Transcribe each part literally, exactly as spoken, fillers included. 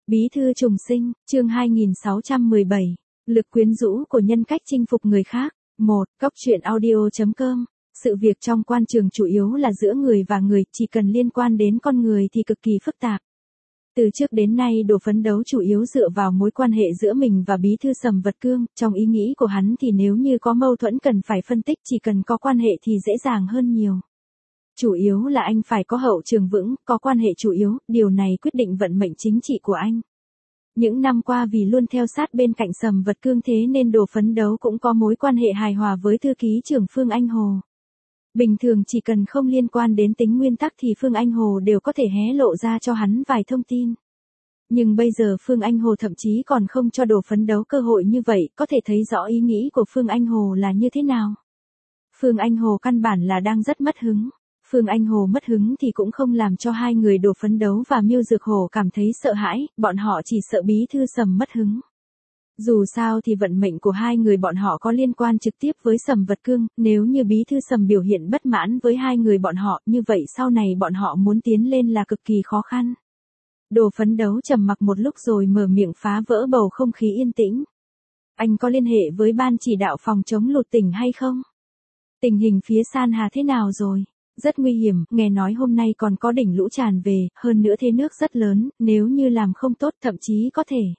Bí thư trùng sinh, chương hai nghìn sáu trăm mười bảy, lực quyến rũ của nhân cách chinh phục người khác. một. Cốc truyện audio chấm com. Sự việc trong quan trường chủ yếu là giữa người và người, chỉ cần liên quan đến con người thì cực kỳ phức tạp. Từ trước đến nay Đồ phấn đấu chủ yếu dựa vào mối quan hệ giữa mình và bí thư Sầm Vật Cương, trong ý nghĩ của hắn thì nếu như có mâu thuẫn cần phải phân tích, chỉ cần có quan hệ thì dễ dàng hơn nhiều. Chủ yếu là anh phải có hậu trường vững, có quan hệ chủ yếu, điều này quyết định vận mệnh chính trị của anh. Những năm qua vì luôn theo sát bên cạnh Sầm Vật Cương thế nên Đồ phấn đấu cũng có mối quan hệ hài hòa với thư ký trưởng Phương Anh Hồ. Bình thường chỉ cần không liên quan đến tính nguyên tắc thì Phương Anh Hồ đều có thể hé lộ ra cho hắn vài thông tin. Nhưng bây giờ Phương Anh Hồ thậm chí còn không cho Đồ phấn đấu cơ hội như vậy, có thể thấy rõ ý nghĩ của Phương Anh Hồ là như thế nào. Phương Anh Hồ căn bản là đang rất mất hứng. Phương Anh Hồ mất hứng thì cũng không làm cho hai người Đồ phấn đấu và Miêu Dược Hổ cảm thấy sợ hãi, bọn họ chỉ sợ bí thư Sầm mất hứng. Dù sao thì vận mệnh của hai người bọn họ có liên quan trực tiếp với Sầm Vật Cương, nếu như bí thư Sầm biểu hiện bất mãn với hai người bọn họ, như vậy sau này bọn họ muốn tiến lên là cực kỳ khó khăn. Đồ phấn đấu trầm mặc một lúc rồi mở miệng phá vỡ bầu không khí yên tĩnh. Anh có liên hệ với ban chỉ đạo phòng chống lụt tỉnh hay không? Tình hình phía San Hà thế nào rồi? Rất nguy hiểm, nghe nói hôm nay còn có đỉnh lũ tràn về, hơn nữa thế nước rất lớn, nếu như làm không tốt thậm chí có thể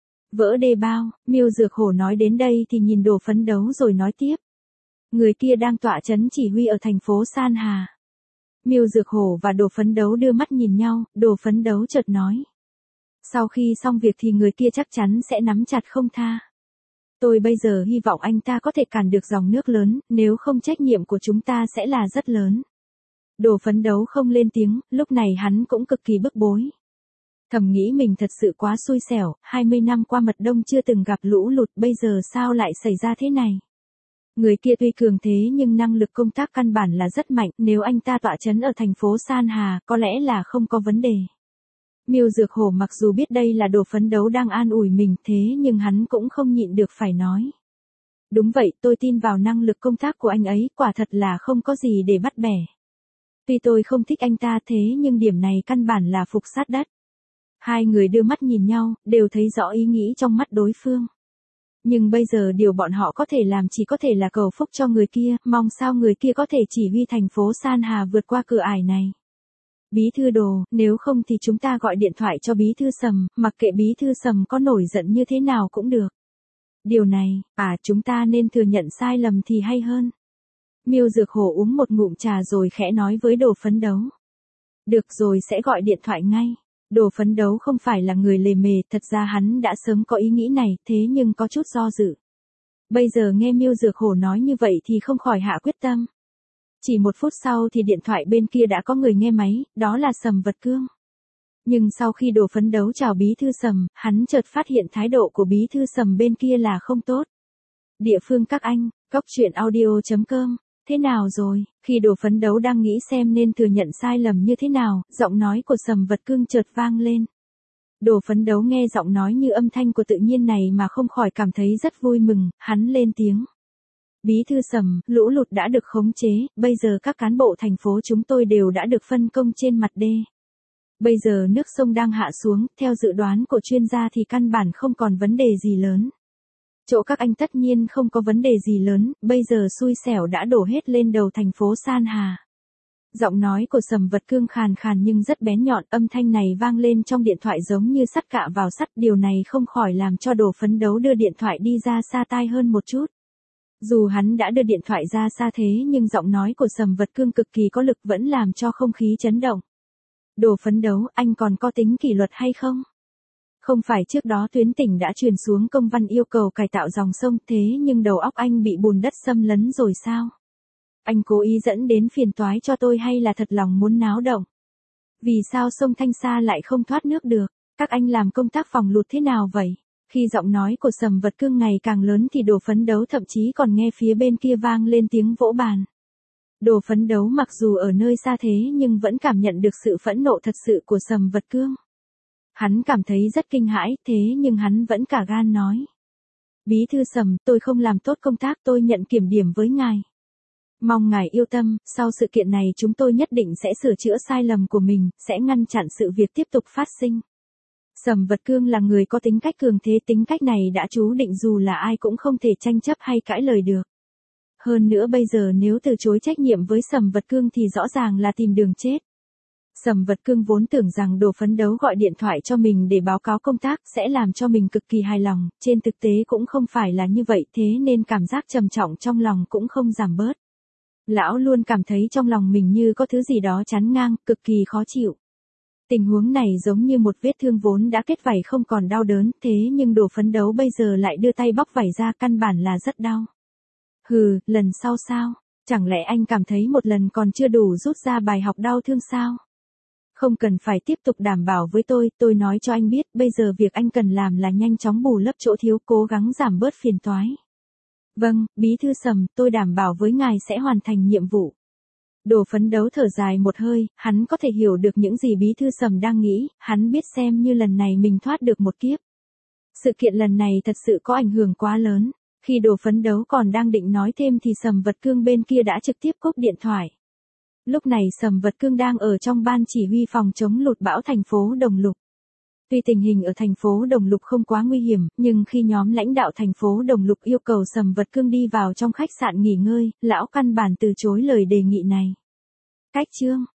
vỡ đê bao. Miêu Dược Hổ nói đến đây thì nhìn Đồ phấn đấu rồi nói tiếp. Người kia đang tọa trấn chỉ huy ở thành phố San Hà. Miêu Dược Hổ và Đồ phấn đấu đưa mắt nhìn nhau, Đồ phấn đấu chợt nói. Sau khi xong việc thì người kia chắc chắn sẽ nắm chặt không tha. Tôi bây giờ hy vọng anh ta có thể cản được dòng nước lớn, nếu không trách nhiệm của chúng ta sẽ là rất lớn. Đồ phấn đấu không lên tiếng, lúc này hắn cũng cực kỳ bức bối. Thầm nghĩ mình thật sự quá xui xẻo, hai mươi năm qua mật đông chưa từng gặp lũ lụt, bây giờ sao lại xảy ra thế này. Người kia tuy cường thế nhưng năng lực công tác căn bản là rất mạnh, nếu anh ta tọa trấn ở thành phố San Hà, có lẽ là không có vấn đề. Miêu Dược Hổ mặc dù biết đây là Đồ phấn đấu đang an ủi mình thế nhưng hắn cũng không nhịn được phải nói. Đúng vậy, tôi tin vào năng lực công tác của anh ấy, quả thật là không có gì để bắt bẻ. Tuy tôi không thích anh ta thế nhưng điểm này căn bản là phục sát đất. Hai người đưa mắt nhìn nhau, đều thấy rõ ý nghĩ trong mắt đối phương. Nhưng bây giờ điều bọn họ có thể làm chỉ có thể là cầu phúc cho người kia, mong sao người kia có thể chỉ huy thành phố San Hà vượt qua cửa ải này. Bí thư Đồ, nếu không thì chúng ta gọi điện thoại cho bí thư Sầm, mặc kệ bí thư Sầm có nổi giận như thế nào cũng được. Điều này, à chúng ta nên thừa nhận sai lầm thì hay hơn. Miêu Dược Hổ uống một ngụm trà rồi khẽ nói với Đồ phấn đấu. Được rồi, sẽ gọi điện thoại ngay. Đồ phấn đấu không phải là người lề mề, thật ra hắn đã sớm có ý nghĩ này, thế nhưng có chút do dự. Bây giờ nghe Miêu Dược Hổ nói như vậy thì không khỏi hạ quyết tâm. Chỉ một phút sau thì điện thoại bên kia đã có người nghe máy, đó là Sầm Vật Cương. Nhưng sau khi Đồ phấn đấu chào bí thư Sầm, hắn chợt phát hiện thái độ của bí thư Sầm bên kia là không tốt. Địa phương các anh, cốc truyện audio chấm com. Thế nào rồi? Khi Đồ phấn đấu đang nghĩ xem nên thừa nhận sai lầm như thế nào, giọng nói của Sầm Vật Cương chợt vang lên. Đồ phấn đấu nghe giọng nói như âm thanh của tự nhiên này mà không khỏi cảm thấy rất vui mừng, hắn lên tiếng. Bí thư Sầm, lũ lụt đã được khống chế, bây giờ các cán bộ thành phố chúng tôi đều đã được phân công trên mặt đê. Bây giờ nước sông đang hạ xuống, theo dự đoán của chuyên gia thì căn bản không còn vấn đề gì lớn. Chỗ các anh tất nhiên không có vấn đề gì lớn, bây giờ xui xẻo đã đổ hết lên đầu thành phố San Hà. Giọng nói của Sầm Vật Cương khàn khàn nhưng rất bén nhọn, âm thanh này vang lên trong điện thoại giống như sắt cạ vào sắt, điều này không khỏi làm cho Đồ phấn đấu đưa điện thoại đi ra xa tai hơn một chút. Dù hắn đã đưa điện thoại ra xa thế nhưng giọng nói của Sầm Vật Cương cực kỳ có lực vẫn làm cho không khí chấn động. Đồ phấn đấu, anh còn có tính kỷ luật hay không? Không phải trước đó tuyến tỉnh đã truyền xuống công văn yêu cầu cải tạo dòng sông thế nhưng đầu óc anh bị bùn đất xâm lấn rồi sao? Anh cố ý dẫn đến phiền toái cho tôi hay là thật lòng muốn náo động? Vì sao sông Thanh Sa lại không thoát nước được? Các anh làm công tác phòng lụt thế nào vậy? Khi giọng nói của Sầm Vật Cương ngày càng lớn thì Đồ phấn đấu thậm chí còn nghe phía bên kia vang lên tiếng vỗ bàn. Đồ phấn đấu mặc dù ở nơi xa thế nhưng vẫn cảm nhận được sự phẫn nộ thật sự của Sầm Vật Cương. Hắn cảm thấy rất kinh hãi, thế nhưng hắn vẫn cả gan nói. Bí thư Sầm, tôi không làm tốt công tác, tôi nhận kiểm điểm với ngài. Mong ngài yêu tâm, sau sự kiện này chúng tôi nhất định sẽ sửa chữa sai lầm của mình, sẽ ngăn chặn sự việc tiếp tục phát sinh. Sầm Vật Cương là người có tính cách cường thế, tính cách này đã chú định dù là ai cũng không thể tranh chấp hay cãi lời được. Hơn nữa bây giờ nếu từ chối trách nhiệm với Sầm Vật Cương thì rõ ràng là tìm đường chết. Sầm Vật Cương vốn tưởng rằng Đồ Phấn Đấu gọi điện thoại cho mình để báo cáo công tác sẽ làm cho mình cực kỳ hài lòng, trên thực tế cũng không phải là như vậy, thế nên cảm giác trầm trọng trong lòng cũng không giảm bớt. Lão luôn cảm thấy trong lòng mình như có thứ gì đó chắn ngang, cực kỳ khó chịu. Tình huống này giống như một vết thương vốn đã kết vảy không còn đau đớn, thế nhưng Đồ Phấn Đấu bây giờ lại đưa tay bóc vảy ra, căn bản là rất đau. Hừ, lần sau sao? Chẳng lẽ anh cảm thấy một lần còn chưa đủ rút ra bài học đau thương sao? Không cần phải tiếp tục đảm bảo với tôi, tôi nói cho anh biết, bây giờ việc anh cần làm là nhanh chóng bù lấp chỗ thiếu, cố gắng giảm bớt phiền toái. Vâng, bí thư Sầm, tôi đảm bảo với ngài sẽ hoàn thành nhiệm vụ. Đồ Phấn Đấu thở dài một hơi, hắn có thể hiểu được những gì bí thư Sầm đang nghĩ, hắn biết xem như lần này mình thoát được một kiếp. Sự kiện lần này thật sự có ảnh hưởng quá lớn, khi Đồ Phấn Đấu còn đang định nói thêm thì Sầm Vật Cương bên kia đã trực tiếp cúp điện thoại. Lúc này Sầm Vật Cương đang ở trong ban chỉ huy phòng chống lụt bão thành phố Đồng Lục. Tuy tình hình ở thành phố Đồng Lục không quá nguy hiểm, nhưng khi nhóm lãnh đạo thành phố Đồng Lục yêu cầu Sầm Vật Cương đi vào trong khách sạn nghỉ ngơi, lão căn bản từ chối lời đề nghị này. Cách chương